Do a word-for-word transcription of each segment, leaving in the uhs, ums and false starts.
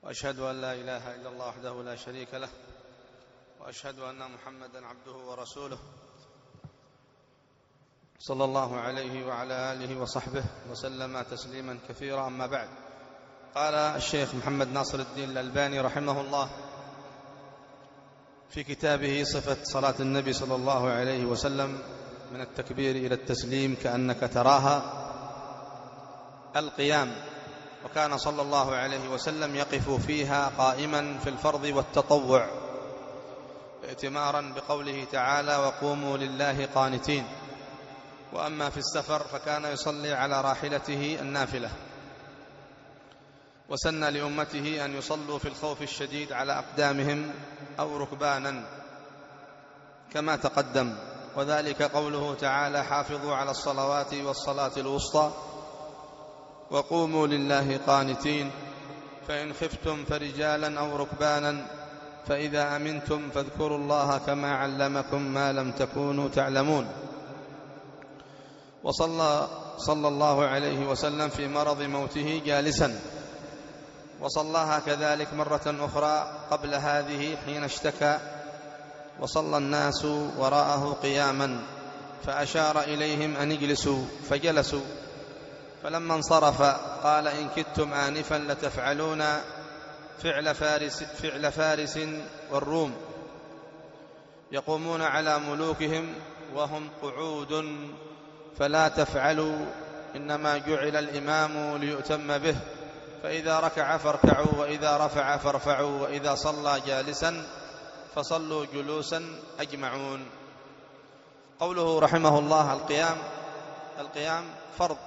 وأشهد أن لا إله إلا الله وحده لا شريك له، وأشهد أن محمدا عبده ورسوله صلى الله عليه وعلى آله وصحبه وسلم تسليما كثيرا. أما بعد، قال الشيخ محمد ناصر الدين الألباني رحمه الله في كتابه صفة صلاة النبي صلى الله عليه وسلم من التكبير إلى التسليم كأنك تراها: القيام، وكان صلى الله عليه وسلم يقف فيها قائما في الفرض والتطوع، ائتمارا بقوله تعالى: وقوموا لله قانتين. وأما في السفر فكان يصلي على راحلته النافلة. وسن لأمته أن يصلوا في الخوف الشديد على أقدامهم أو ركبانا كما تقدم، وذلك قوله تعالى: حافظوا على الصلوات والصلاة الوسطى وقوموا لله قانتين، فإن خفتم فرجالا أو ركبانا فإذا أمنتم فاذكروا الله كما علمكم ما لم تكونوا تعلمون. وصلى صلى الله عليه وسلم في مرض موته جالسا، وصلاها كذلك مرة أخرى قبل هذه حين اشتكى، وصلى الناس وراءه قياما فأشار إليهم أن يجلسوا فجلسوا، فلما انصرف قال: إن كدتم آنفا لتفعلون فعل فارس, فعل فارس والروم يقومون على ملوكهم وهم قعود، فلا تفعلوا، إنما جعل الإمام ليؤتم به، فإذا ركع فاركعوا، وإذا رفع فارفعوا، وإذا صلى جالسا فصلوا جلوسا أجمعون. قوله رحمه الله: القيام، القيام فرض،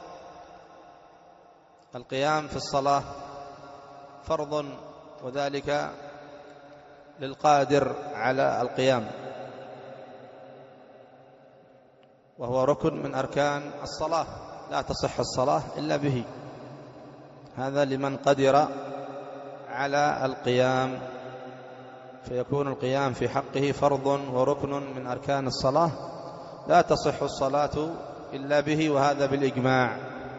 القيام في الصلاة فرض، وذلك للقادر على القيام، وهو ركن من أركان الصلاة، لا تصح الصلاة إلا به. هذا لمن قدر على القيام، فيكون القيام في حقه فرض وركن من أركان الصلاة، لا تصح الصلاة إلا به، وهذا بالإجماع.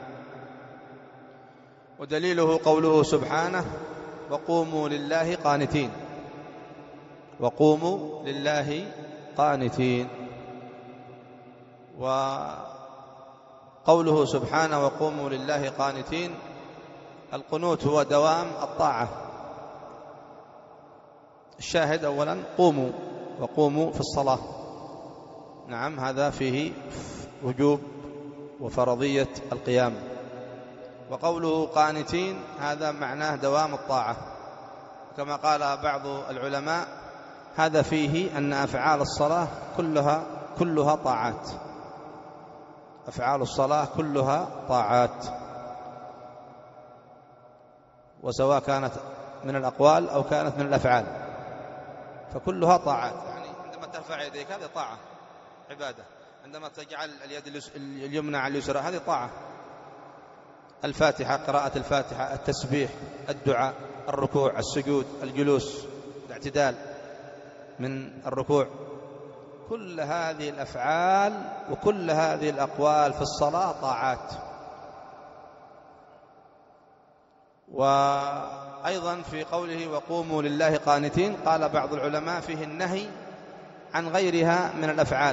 ودليله قوله سبحانه: وقوموا لله قانتين، وقوموا لله قانتين. وقوله سبحانه: وقوموا لله قانتين، القنوت هو دوام الطاعة. الشاهد أولا: قوموا، وقوموا في الصلاة، نعم، هذا فيه وجوب وفرضية القيام. وقوله قانتين هذا معناه دوام الطاعة، كما قال بعض العلماء: هذا فيه أن أفعال الصلاة كلها كلها طاعات، أفعال الصلاة كلها طاعات، وسواء كانت من الأقوال أو كانت من الأفعال فكلها طاعات. يعني عندما ترفع يديك هذه طاعة عبادة، عندما تجعل اليد اليمنى على اليسرى هذه طاعة، الفاتحة، قراءة الفاتحة، التسبيح، الدعاء، الركوع، السجود، الجلوس، الاعتدال من الركوع، كل هذه الأفعال وكل هذه الأقوال في الصلاة طاعات. وأيضا في قوله: وقوموا لله قانتين، قال بعض العلماء فيه النهي عن غيرها من الأفعال،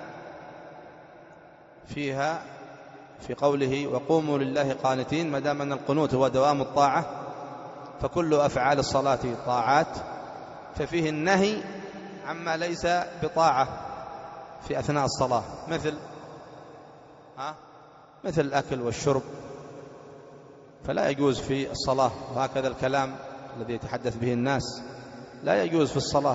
فيها في قوله: وقوموا لله قانتين، ما دام أن القنوت هو دوام الطاعة فكل أفعال الصلاة طاعات، ففيه النهي عما ليس بطاعة في أثناء الصلاة، مثل ها مثل الأكل والشرب، فلا يجوز في الصلاة. وهكذا الكلام الذي يتحدث به الناس لا يجوز في الصلاة،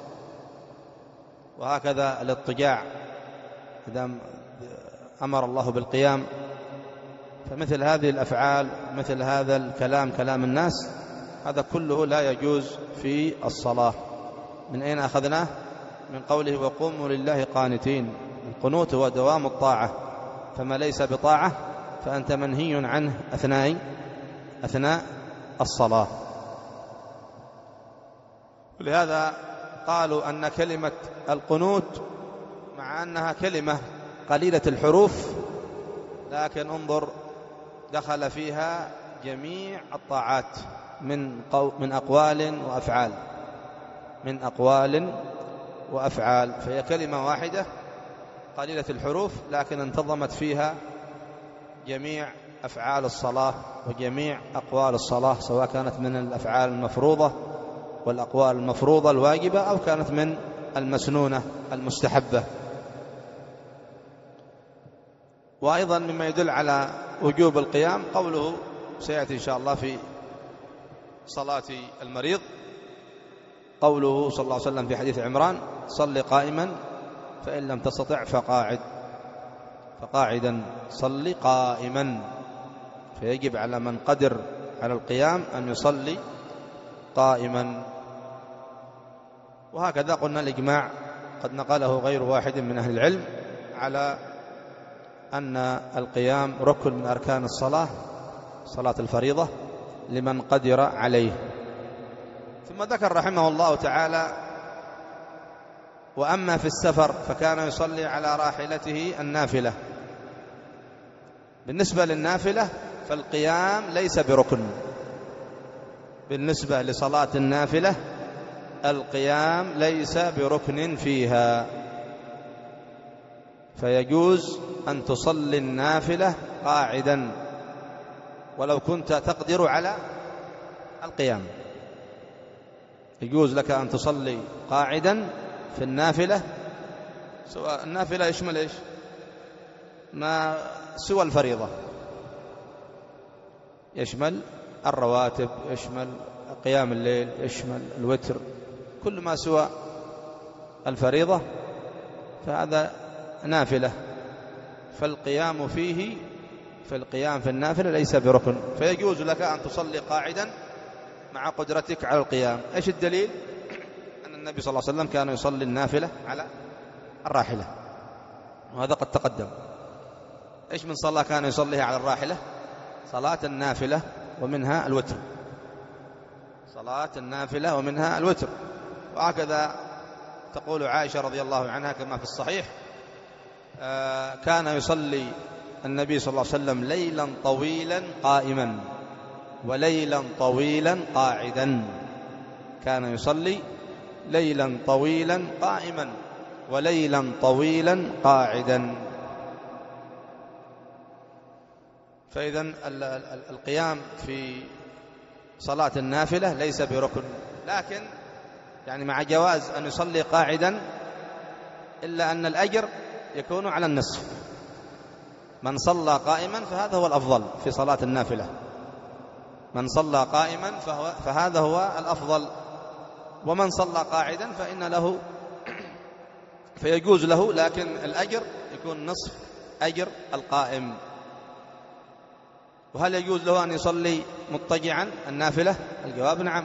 وهكذا الاضطجاع، إذا أمر الله بالقيام، فمثل هذه الأفعال، مثل هذا الكلام، كلام الناس، هذا كله لا يجوز في الصلاة. من أين أخذناه؟ من قوله: وقوموا لله قانتين، القنوت هو دوام الطاعة، فما ليس بطاعة فأنت منهي عنه أثناء أثناء الصلاة. ولهذا قالوا أن كلمة القنوت مع أنها كلمة قليلة الحروف، لكن انظر دخل فيها جميع الطاعات، من, قو من أقوال وأفعال من أقوال وأفعال فهي كلمة واحدة قليلة الحروف لكن انتظمت فيها جميع أفعال الصلاة وجميع أقوال الصلاة، سواء كانت من الأفعال المفروضة والأقوال المفروضة الواجبة أو كانت من المسنونة المستحبة. وأيضا مما يدل على وجوب القيام قوله سيأتي إن شاء الله في صلاة المريض، قوله صلى الله عليه وسلم في حديث عمران: صل قائما فإن لم تستطع فقاعد فقاعدا صل قائما. فيجب على من قدر على القيام أن يصلي قائما. وهكذا قلنا الإجماع قد نقله غير واحد من أهل العلم على أن القيام ركن من أركان الصلاة، صلاة الفريضة، لمن قدر عليه. ثم ذكر رحمه الله تعالى: وأما في السفر فكان يصلي على راحلته النافلة. بالنسبة للنافلة فالقيام ليس بركن. بالنسبة لصلاة النافلة القيام ليس بركن فيها، فيجوز أن تصلي النافلة قاعدا ولو كنت تقدر على القيام. يجوز لك أن تصلي قاعدا في النافلة، سواء النافلة يشمل إيش؟ ما سوى الفريضة، يشمل الرواتب، يشمل قيام الليل، يشمل الوتر، كل ما سوى الفريضة فهذا نافلة. فالقيام فيه فالقيام في النافلة ليس بركن، فيجوز لك أن تصلي قاعدا مع قدرتك على القيام. إيش الدليل؟ أن النبي صلى الله عليه وسلم كان يصلي النافلة على الراحلة، وهذا قد تقدم. إيش من صلاة كان يصليها على الراحلة؟ صلاة النافلة ومنها الوتر، صلاة النافلة ومنها الوتر. وهكذا تقول عائشة رضي الله عنها كما في الصحيح: آه كان يصلي النبي صلى الله عليه وسلم ليلا طويلا قائما وليلا طويلا قاعدا. كان يصلي ليلا طويلا قائما وليلا طويلا قاعدا. فإذن القيام في صلاة النافلة ليس بركن، لكن يعني مع جواز أن يصلي قاعدا، إلا أن الأجر يكون على النصف. من صلى قائما فهذا هو الأفضل في صلاة النافلة، من صلى قائما فهو فهذا هو الأفضل. ومن صلى قاعدا فإن له فيجوز له، لكن الأجر يكون نصف أجر القائم. وهل يجوز له أن يصلي مضطجعا النافلة؟ الجواب نعم،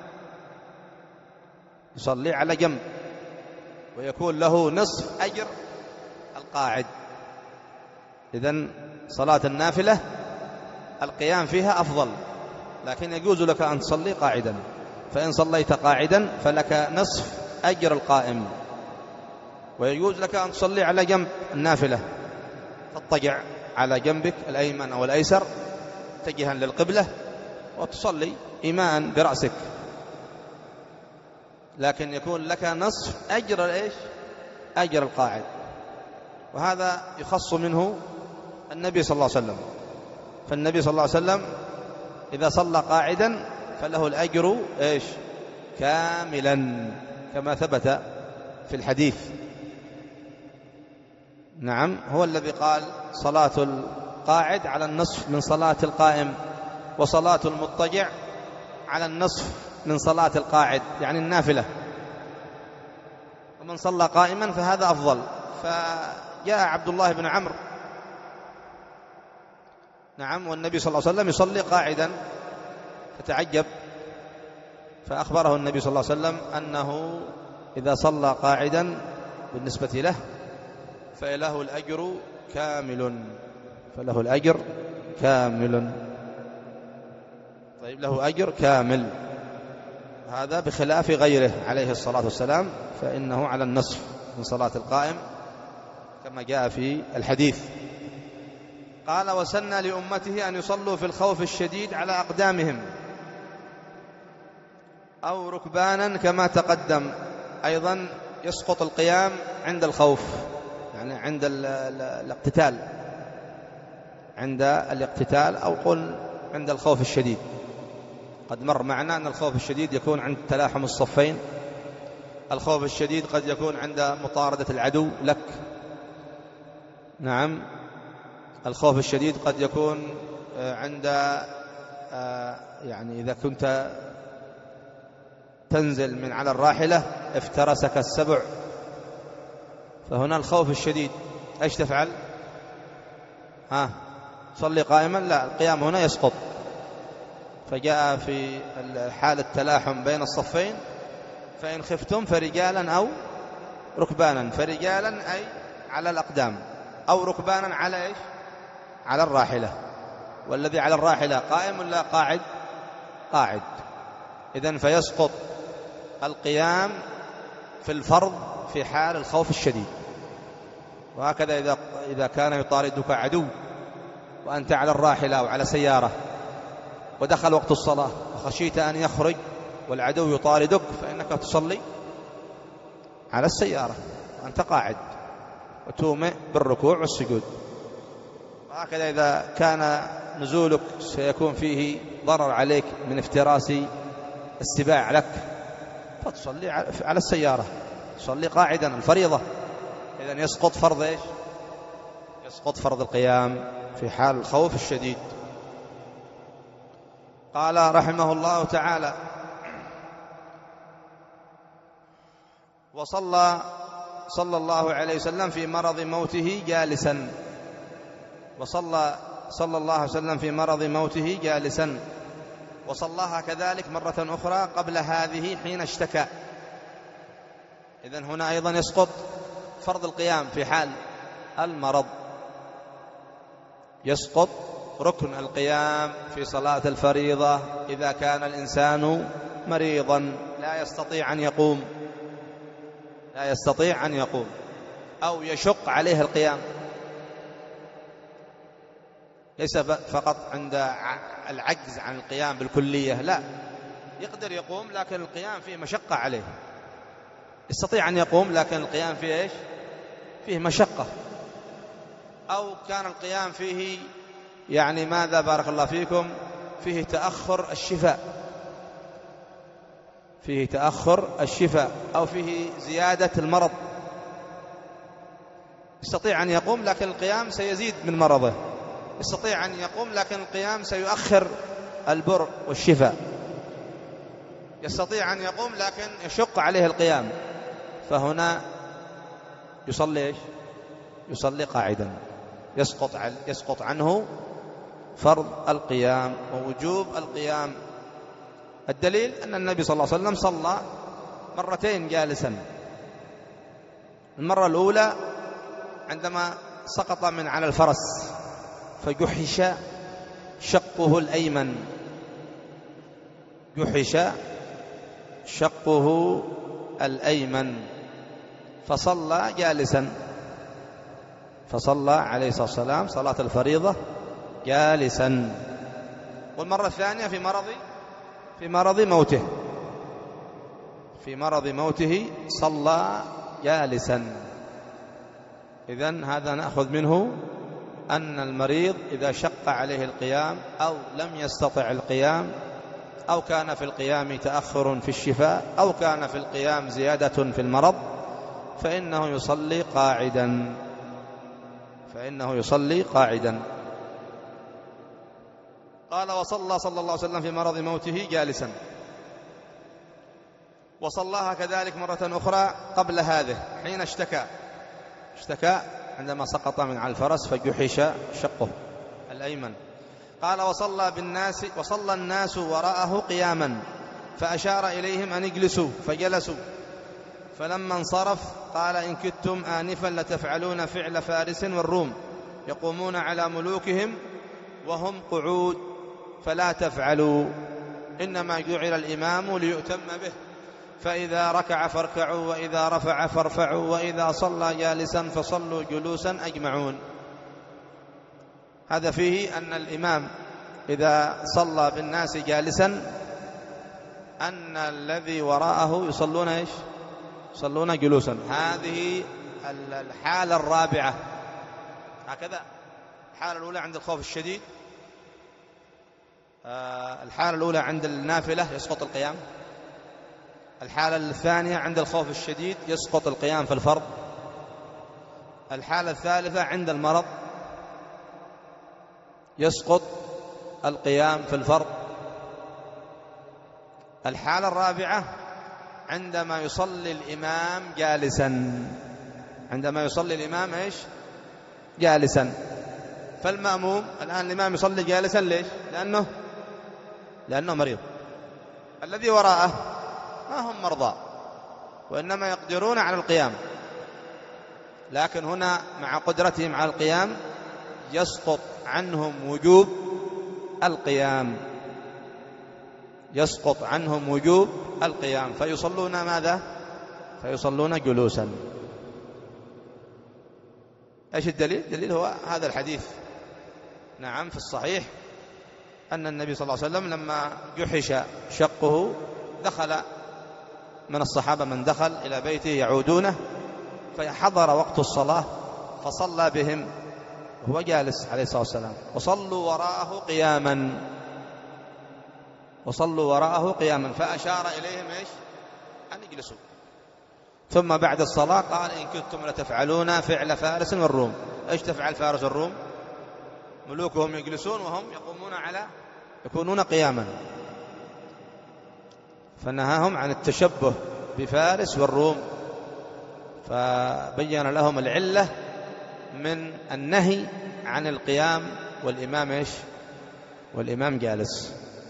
يصلي على جنب ويكون له نصف أجر القاعد. إذن صلاة النافلة القيام فيها أفضل، لكن يجوز لك أن تصلي قاعدا. فإن صليت قاعدا فلك نصف أجر القائم. ويجوز لك أن تصلي على جنب النافلة، تضطجع على جنبك الأيمن أو الأيسر متجها للقبلة وتصلي إيماء برأسك، لكن يكون لك نصف أجر الإيش؟ أجر القاعد. وهذا يخص منه النبي صلى الله عليه وسلم. فالنبي صلى الله عليه وسلم إذا صلى قاعدا فله الأجر إيش؟ كاملا، كما ثبت في الحديث. نعم، هو الذي قال: صلاة القاعد على النصف من صلاة القائم، وصلاة المضطجع على النصف من صلاة القاعد، يعني النافلة. ومن صلى قائما فهذا أفضل. فجاء عبد الله بن عمرو، نعم، والنبي صلى الله عليه وسلم يصلي قاعدا، فتعجب، فأخبره النبي صلى الله عليه وسلم أنه إذا صلى قاعدا بالنسبة له فله الأجر كامل، فله الأجر كامل. طيب، له أجر كامل، هذا بخلاف غيره عليه الصلاة والسلام، فإنه على النصف من صلاة القائم كما جاء في الحديث. قال: وسن لأمته أن يصلوا في الخوف الشديد على أقدامهم. أو ركبانا كما تقدم. أيضا يسقط القيام عند الخوف، يعني عند الاقتتال، عند الاقتتال أو قل عند الخوف الشديد. قد مر معنا أن الخوف الشديد يكون عند تلاحم الصفين، الخوف الشديد قد يكون عند مطاردة العدو لك، نعم. الخوف الشديد قد يكون عند يعني إذا كنت تنزل من على الراحلة افترسك السبع، فهنا الخوف الشديد ايش تفعل؟ ها صلي قائما؟ لا، القيام هنا يسقط. فجاء في حال التلاحم بين الصفين فإن خفتم فرجالا أو ركبانا، فرجالا أي على الأقدام، أو ركبانا على إيش؟ على الراحلة. والذي على الراحلة قائم ولا قاعد؟ قاعد. إذن فيسقط القيام في الفرض في حال الخوف الشديد. وهكذا إذا إذا كان يطاردك عدو وأنت على الراحلة أو على سيارة ودخل وقت الصلاة وخشيت أن يخرج والعدو يطاردك، فإنك تصلي على السيارة وأنت قاعد وتومئ بالركوع والسجود. وهكذا إذا كان نزولك سيكون فيه ضرر عليك من افتراس السباع لك فتصلي على السيارة، تصلي قاعدا الفريضة. إذن يسقط فرض إيش؟ يسقط فرض القيام في حال الخوف الشديد. قال رحمه الله تعالى: وصلى صلى الله عليه وسلم في مرض موته جالسا، وصلى صلى الله عليه وسلم في مرض موته جالسا، وصلاها كذلك مرة أخرى قبل هذه حين اشتكى. إذن هنا أيضا يسقط فرض القيام في حال المرض، يسقط ركن القيام في صلاة الفريضة إذا كان الإنسان مريضا لا يستطيع أن يقوم لا يستطيع أن يقوم أو يشق عليه القيام، ليس فقط عند العجز عن القيام بالكلية، لا، يقدر يقوم لكن القيام فيه مشقة عليه، يستطيع أن يقوم لكن القيام فيه إيش؟ فيه مشقة. أو كان القيام فيه يعني ماذا بارك الله فيكم فيه تأخر الشفاء فيه تأخر الشفاء أو فيه زيادة المرض، يستطيع أن يقوم لكن القيام سيزيد من مرضه، يستطيع أن يقوم لكن القيام سيؤخر البر والشفاء، يستطيع أن يقوم لكن يشق عليه القيام، فهنا يصلي إيش؟ يصلي قاعدا، يسقط يسقط عنه فرض القيام ووجوب القيام. الدليل أن النبي صلى الله عليه وسلم صلى مرتين جالسا. المرة الأولى عندما سقط من على الفرس فجحش شقه الأيمن، جحش شقه الأيمن فصلى جالسا، فصلى عليه الصلاة والسلام صلاة الفريضة جالسا. والمرة الثانية في مرض في مرض موته في مرض موته صلى جالسا. إذن هذا نأخذ منه أن المريض إذا شق عليه القيام أو لم يستطع القيام أو كان في القيام تأخر في الشفاء أو كان في القيام زيادة في المرض فإنه يصلي قاعدا فإنه يصلي قاعدا. قال: وصلى صلى الله عليه وسلم في مرض موته جالسا، وصلاها كذلك مرة أخرى قبل هذه حين اشتكى اشتكى عندما سقط من على الفرس فجحش شقه الأيمن. قال: وصلى بالناس وصلى الناس وراءه قياما فأشار إليهم أن يجلسوا فجلسوا، فلما انصرف قال: إن كدتم آنفا لتفعلون فعل فارس والروم يقومون على ملوكهم وهم قعود فلا تفعلوا، إنما جعل الإمام ليؤتم به، فإذا ركع فاركعوا وإذا رفع فارفعوا وإذا صلى جالسا فصلوا جلوسا أجمعون. هذا فيه أن الإمام إذا صلى بالناس جالسا أن الذي وراءه يصلون إيش؟ يصلون جلوسا. هذه الحالة الرابعة. هكذا الحالة الأولى عند الخوف الشديد، الحالة الأولى عند النافلة يسقط القيام، الحالة الثانية عند الخوف الشديد يسقط القيام في الفرض، الحالة الثالثة عند المرض يسقط القيام في الفرض، الحالة الرابعة عندما يصلي الإمام جالسا، عندما يصلي الإمام إيش؟ جالسا. فالمأموم الآن الإمام يصلي جالسا ليش؟ لأنه لأنه مريض. الذي وراءه ما هم مرضى وإنما يقدرون على القيام، لكن هنا مع قدرتهم على القيام يسقط عنهم وجوب القيام، يسقط عنهم وجوب القيام، فيصلون ماذا؟ فيصلون جلوسا. ايش الدليل؟ الدليل هو هذا الحديث. نعم، في الصحيح أن النبي صلى الله عليه وسلم لما جحش شقه دخل من الصحابة من دخل إلى بيته يعودونه، فحضر وقت الصلاة فصلى بهم وهو جالس عليه الصلاة والسلام، وصلوا وراءه قياما، وصلوا وراءه قياما، فأشار إليهم إيش؟ أن يجلسوا. ثم بعد الصلاة قال: إن كنتم لتفعلون فعل فارس والروم. إيش تفعل فارس والروم؟ ملوكهم يجلسون وهم يقومون على يكونون قياما، فنهاهم عن التشبه بفارس والروم، فبين لهم العلة من النهي عن القيام والإمام إيش؟ والإمام جالس.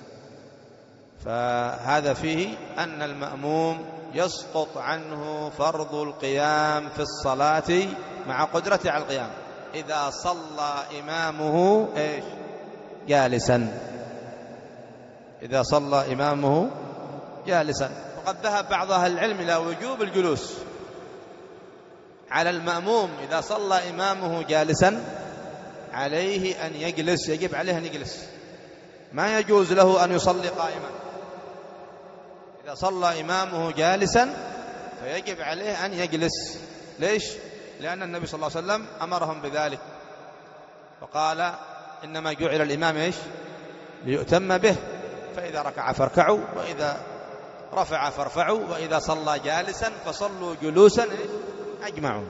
فهذا فيه أن المأموم يسقط عنه فرض القيام في الصلاة مع قدرته على القيام إذا صلى إمامه إيش؟ جالسا، إذا صلى إمامه جالسا. وقد ذهب بعض أهل العلم إلى وجوب الجلوس على المأموم إذا صلى إمامه جالسا، عليه أن يجلس، يجب عليه أن يجلس، ما يجوز له أن يصلي قائما. إذا صلى إمامه جالسا فيجب عليه أن يجلس. ليش؟ لأن النبي صلى الله عليه وسلم أمرهم بذلك، وقال: إنما جعل الإمام إيش؟ ليؤتم به، فإذا ركع فاركعوا، وإذا رفع فارفعوا، وإذا صلى جالسا فصلوا جلوسا أجمعون.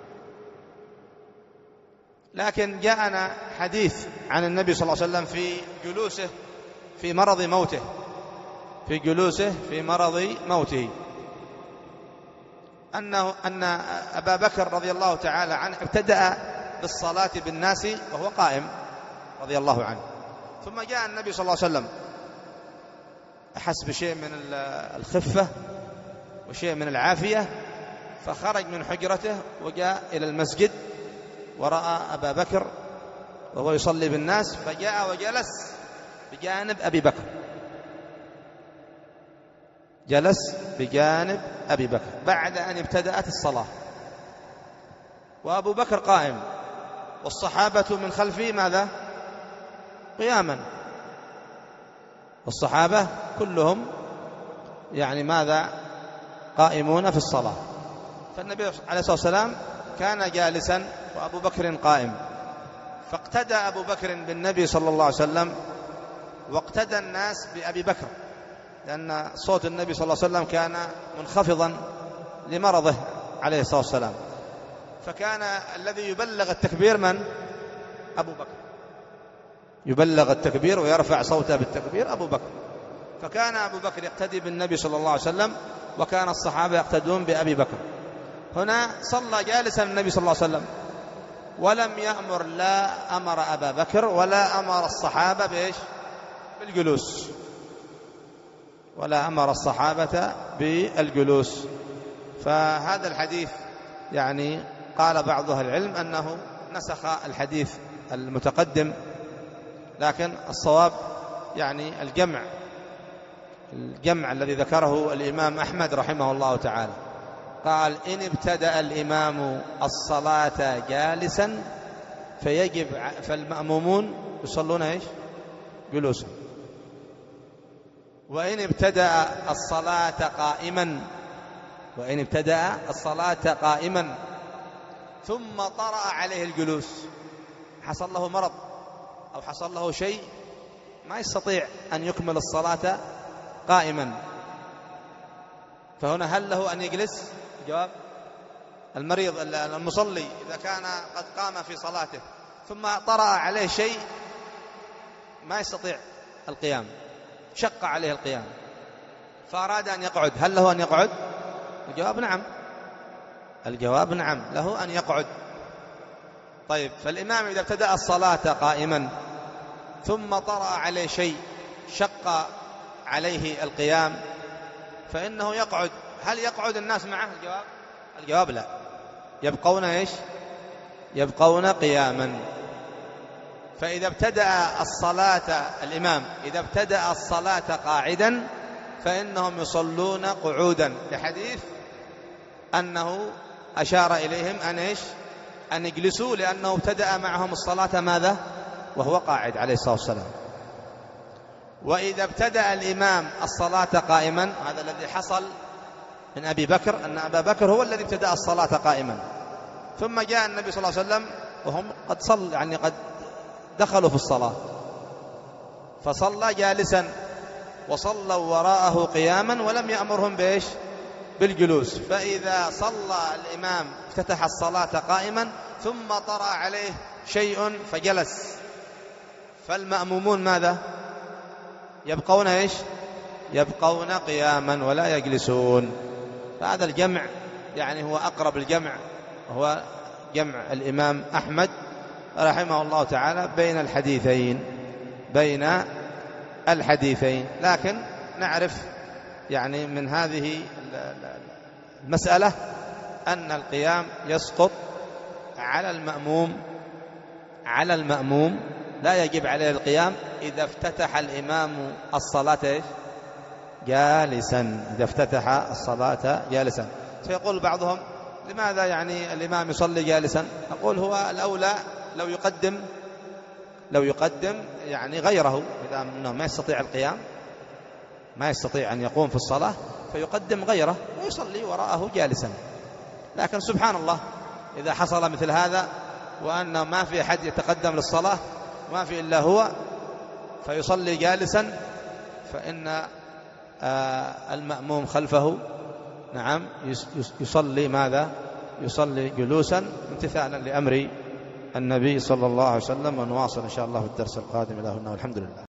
لكن جاءنا حديث عن النبي صلى الله عليه وسلم في جلوسه في مرض موته، في جلوسه في مرض موته أنه أن أبا بكر رضي الله تعالى عنه ابتدأ بالصلاة بالناس وهو قائم رضي الله عنه، ثم جاء النبي صلى الله عليه وسلم أحس بشيء من الخفة وشيء من العافية، فخرج من حجرته وجاء إلى المسجد ورأى أبا بكر وهو يصلي بالناس، فجاء وجلس بجانب أبي بكر، جلس بجانب أبي بكر بعد أن ابتدأت الصلاة، وأبو بكر قائم والصحابة من خلفه ماذا؟ قياما، والصحابة كلهم يعني ماذا؟ قائمون في الصلاة. فالنبي عليه الصلاة والسلام كان جالسا وأبو بكر قائم، فاقتدى أبو بكر بالنبي صلى الله عليه وسلم، واقتدى الناس بأبي بكر، لأن صوت النبي صلى الله عليه وسلم كان منخفضا لمرضه عليه الصلاة والسلام، فكان الذي يبلغ التكبير من؟ أبو بكر، يبلغ التكبير ويرفع صوته بالتكبير أبو بكر، فكان أبو بكر يقتدي بالنبي صلى الله عليه وسلم، وكان الصحابة يقتدون بأبي بكر. هنا صلى جالسا النبي صلى الله عليه وسلم، ولم يأمر، لا أمر أبا بكر ولا أمر الصحابة بإيش؟ بالجلوس، ولا أمر الصحابة بالجلوس. فهذا الحديث يعني قال بعض أهل العلم أنه نسخ الحديث المتقدم، لكن الصواب يعني الجمع الجمع الذي ذكره الإمام أحمد رحمه الله تعالى، قال: إن ابتدأ الإمام الصلاة جالسا فيجب فالمأمومون يصلون إيش؟ جلوسا. وإن ابتدأ الصلاة قائما وإن ابتدأ الصلاة قائما ثم طرأ عليه الجلوس، حصل له مرض أو حصل له شيء ما يستطيع أن يكمل الصلاة قائما، فهنا هل له أن يجلس؟ جواب: المريض المصلي إذا كان قد قام في صلاته ثم طرأ عليه شيء ما يستطيع القيام، شق عليه القيام فأراد أن يقعد، هل له أن يقعد؟ الجواب نعم، الجواب نعم، له أن يقعد. طيب، فالإمام إذا ابتدأ الصلاة قائما ثم طرأ عليه شيء شق عليه القيام فإنه يقعد، هل يقعد الناس معه؟ الجواب الجواب لا، يبقون إيش؟ يبقون قياما. فإذا ابتدأ الصلاة الإمام إذا ابتدأ الصلاة قاعدا فإنهم يصلون قعودا، لحديث أنه أشار إليهم أن إيش؟ أن يجلسوا، لأنه ابتدأ معهم الصلاة ماذا؟ وهو قاعد عليه الصلاة والسلام. وإذا ابتدأ الإمام الصلاة قائما، هذا الذي حصل من أبي بكر، أن أبا بكر هو الذي ابتدأ الصلاة قائما، ثم جاء النبي صلى الله عليه وسلم وهم قد صل يعني قد دخلوا في الصلاة فصلى جالسا وصلوا وراءه قياما ولم يأمرهم بإيش؟ بالجلوس. فإذا صلى الإمام افتتح الصلاة قائما ثم طرأ عليه شيء فجلس، فالمأمومون ماذا؟ يبقون إيش؟ يبقون قياما ولا يجلسون. فهذا الجمع يعني هو أقرب الجمع، هو جمع الإمام أحمد رحمه الله تعالى بين الحديثين بين الحديثين لكن نعرف يعني من هذه المسألة أن القيام يسقط على المأموم على المأموم لا يجب عليه القيام إذا افتتح الإمام الصلاة جالسا إذا افتتح الصلاة جالسا. سيقول بعضهم: لماذا يعني الإمام يصلي جالسا؟ أقول: هو الأولى لو يقدم لو يقدم يعني غيره، إذا أنه ما يستطيع القيام ما يستطيع أن يقوم في الصلاة فيقدم غيره ويصلي وراءه جالسا. لكن سبحان الله إذا حصل مثل هذا وأنه ما في أحد يتقدم للصلاة ما في إلا هو فيصلي جالسا، فإن المأموم خلفه نعم يصلي ماذا؟ يصلي جلوسا امتثالا لأمر النبي صلى الله عليه وسلم. ونواصل إن شاء الله في الدرس القادم. إلى هنا والحمد لله.